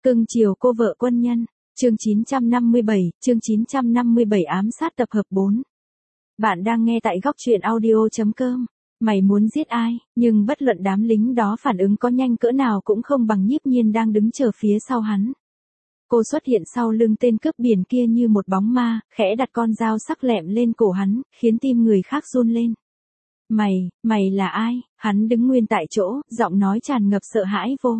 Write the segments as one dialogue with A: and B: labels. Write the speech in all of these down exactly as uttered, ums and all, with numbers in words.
A: Cưng chiều cô vợ quân nhân. Chương chín trăm năm mươi bảy, chương chín trăm năm mươi bảy ám sát tập hợp bốn. Bạn đang nghe tại góc truyện audio chấm com. Mày muốn giết ai, nhưng bất luận đám lính đó phản ứng có nhanh cỡ nào cũng không bằng Nhiếp Nhiên đang đứng chờ phía sau hắn. Cô xuất hiện sau lưng tên cướp biển kia như một bóng ma, khẽ đặt con dao sắc lẹm lên cổ hắn, khiến tim người khác run lên. Mày, mày là ai? Hắn đứng nguyên tại chỗ, giọng nói tràn ngập sợ hãi vô.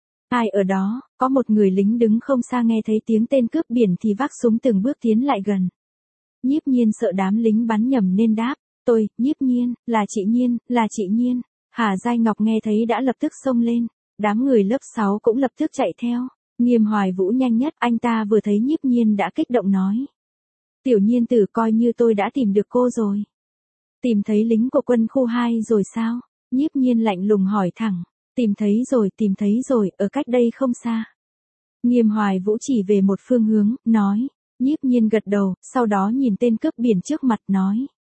A: Ai ở đó? Có một người lính đứng không xa nghe thấy tiếng tên cướp biển thì vác súng từng bước tiến lại gần. Nhiếp Nhiên sợ đám lính bắn nhầm nên đáp, tôi, Nhiếp Nhiên, là chị Nhiên, là chị Nhiên. Hà Giai Ngọc nghe thấy đã lập tức xông lên, đám người lớp sáu cũng lập tức chạy theo. Nghiêm Hoài Vũ nhanh nhất, anh ta vừa thấy Nhiếp Nhiên đã kích động nói. Tiểu Nhiên tử, coi như tôi đã tìm được cô rồi. Tìm thấy lính của quân khu hai rồi sao? Nhiếp Nhiên lạnh lùng hỏi thẳng. Tìm thấy rồi, tìm thấy rồi, ở cách đây không xa. Nghiêm Hoài Vũ chỉ về một phương hướng, nói. Nhiếp Nhiên gật đầu, sau đó nhìn tên cướp biển trước mặt nói.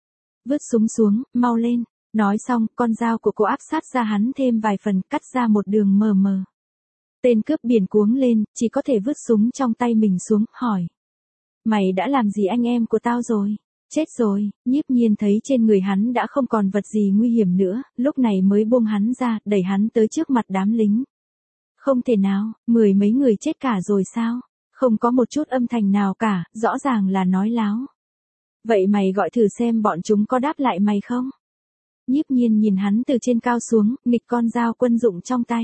A: Vứt súng xuống, mau lên. Nói xong, con dao của cô áp sát ra hắn thêm vài phần, cắt ra một đường mờ mờ. Tên cướp biển cuống lên, chỉ có thể vứt súng trong tay mình xuống, hỏi. Mày đã làm gì anh em của tao rồi? Chết rồi. Nhiếp Nhiên thấy trên người hắn đã không còn vật gì nguy hiểm nữa, lúc này mới buông hắn ra, đẩy hắn tới trước mặt đám lính. Không thể nào, mười mấy người chết cả rồi sao? Không có một chút âm thanh nào cả, rõ ràng là nói láo. Vậy mày gọi thử xem bọn chúng có đáp lại mày không? Nhiếp Nhiên nhìn hắn từ trên cao xuống, nghịch con dao quân dụng trong tay.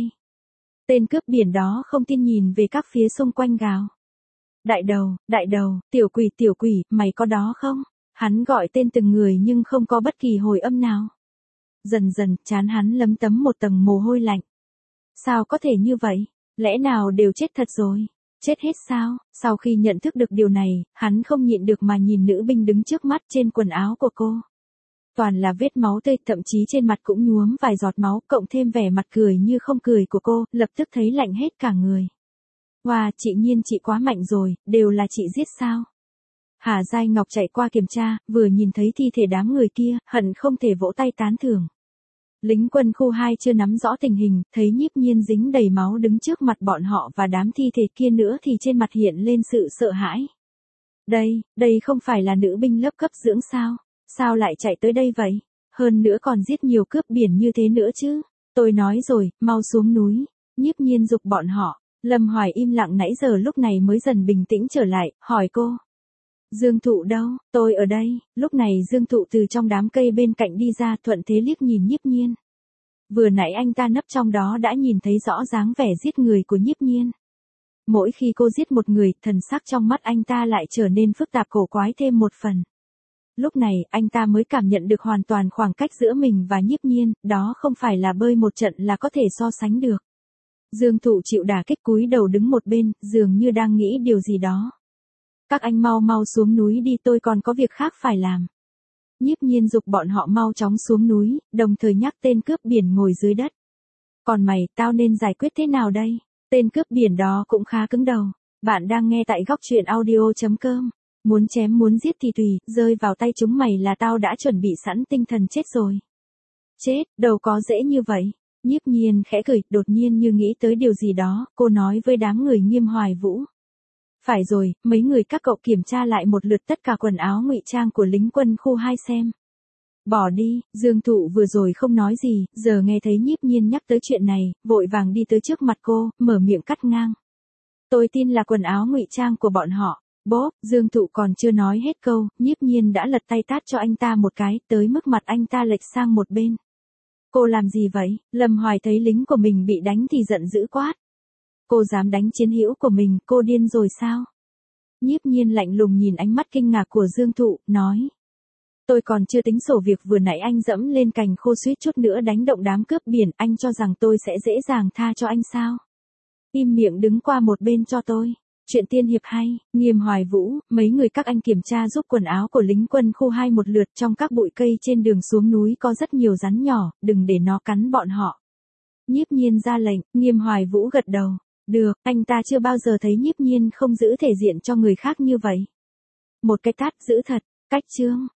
A: Tên cướp biển đó không tin nhìn về các phía xung quanh gào. Đại đầu, đại đầu, tiểu quỷ, tiểu quỷ, mày có đó không? Hắn gọi tên từng người nhưng không có bất kỳ hồi âm nào. Dần dần, trán hắn lấm tấm một tầng mồ hôi lạnh. Sao có thể như vậy? Lẽ nào đều chết thật rồi? Chết hết sao? Sau khi nhận thức được điều này, hắn không nhịn được mà nhìn nữ binh đứng trước mắt trên quần áo của cô. Toàn là vết máu tươi, thậm chí trên mặt cũng nhuốm vài giọt máu, cộng thêm vẻ mặt cười như không cười của cô, lập tức thấy lạnh hết cả người. Wow, chị Nhiên chị quá mạnh rồi, đều là chị giết sao? Hà Giai Ngọc chạy qua kiểm tra, vừa nhìn thấy thi thể đám người kia, hận không thể vỗ tay tán thưởng. Lính quân khu hai chưa nắm rõ tình hình, thấy Nhiếp Nhiên dính đầy máu đứng trước mặt bọn họ và đám thi thể kia nữa thì trên mặt hiện lên sự sợ hãi. Đây, đây không phải là nữ binh lớp cấp dưỡng sao? Sao lại chạy tới đây vậy? Hơn nữa còn giết nhiều cướp biển như thế nữa chứ? Tôi nói rồi, mau xuống núi. Nhiếp Nhiên giục bọn họ. Lâm Hoài im lặng nãy giờ lúc này mới dần bình tĩnh trở lại, hỏi cô. Dương Thụ đâu? Tôi ở đây. Lúc này Dương Thụ từ trong đám cây bên cạnh đi ra, thuận thế liếc nhìn Nhiếp Nhiên. Vừa nãy anh ta nấp trong đó đã nhìn thấy rõ dáng vẻ giết người của Nhiếp Nhiên. Mỗi khi cô giết một người, thần sắc trong mắt anh ta lại trở nên phức tạp cổ quái thêm một phần. Lúc này, anh ta mới cảm nhận được hoàn toàn khoảng cách giữa mình và Nhiếp Nhiên, đó không phải là bơi một trận là có thể so sánh được. Dương Thụ chịu đả kích cúi đầu đứng một bên, dường như đang nghĩ điều gì đó. Các anh mau mau xuống núi đi, tôi còn có việc khác phải làm. Nhiếp Nhiên giục bọn họ mau chóng xuống núi, đồng thời nhắc tên cướp biển ngồi dưới đất. Còn mày, tao nên giải quyết thế nào đây? Tên cướp biển đó cũng khá cứng đầu. Bạn đang nghe tại góc truyện audio chấm com. Muốn chém muốn giết thì tùy, rơi vào tay chúng mày là tao đã chuẩn bị sẵn tinh thần chết rồi. Chết, đâu có dễ như vậy. Nhiếp Nhiên khẽ cười, đột nhiên như nghĩ tới điều gì đó, cô nói với đám người Nghiêm Hoài Vũ. Phải rồi, mấy người các cậu kiểm tra lại một lượt tất cả quần áo ngụy trang của lính quân khu hai xem. Bỏ đi, Dương Thụ vừa rồi không nói gì, giờ nghe thấy Nhiếp Nhiên nhắc tới chuyện này, vội vàng đi tới trước mặt cô, mở miệng cắt ngang. Tôi tin là quần áo ngụy trang của bọn họ. Bốp, Dương Thụ còn chưa nói hết câu, Nhiếp Nhiên đã lật tay tát cho anh ta một cái, tới mức mặt anh ta lệch sang một bên. Cô làm gì vậy? Lâm Hoài thấy lính của mình bị đánh thì giận dữ quát. Cô dám đánh chiến hữu của mình, cô điên rồi sao? Nhiếp Nhiên lạnh lùng nhìn ánh mắt kinh ngạc của Dương Thụ, nói. Tôi còn chưa tính sổ việc vừa nãy anh dẫm lên cành khô suýt chút nữa đánh động đám cướp biển, anh cho rằng tôi sẽ dễ dàng tha cho anh sao? Im miệng đứng qua một bên cho tôi. Chuyện tiên hiệp hay, Nghiêm Hoài Vũ, mấy người các anh kiểm tra giúp quần áo của lính quân khu hai một lượt, trong các bụi cây trên đường xuống núi có rất nhiều rắn nhỏ, đừng để nó cắn bọn họ. Nhiếp Nhiên ra lệnh, Nghiêm Hoài Vũ gật đầu. Được, anh ta chưa bao giờ thấy Nhiếp Nhiên không giữ thể diện cho người khác như vậy. Một cái tát giữ thật, cách chương,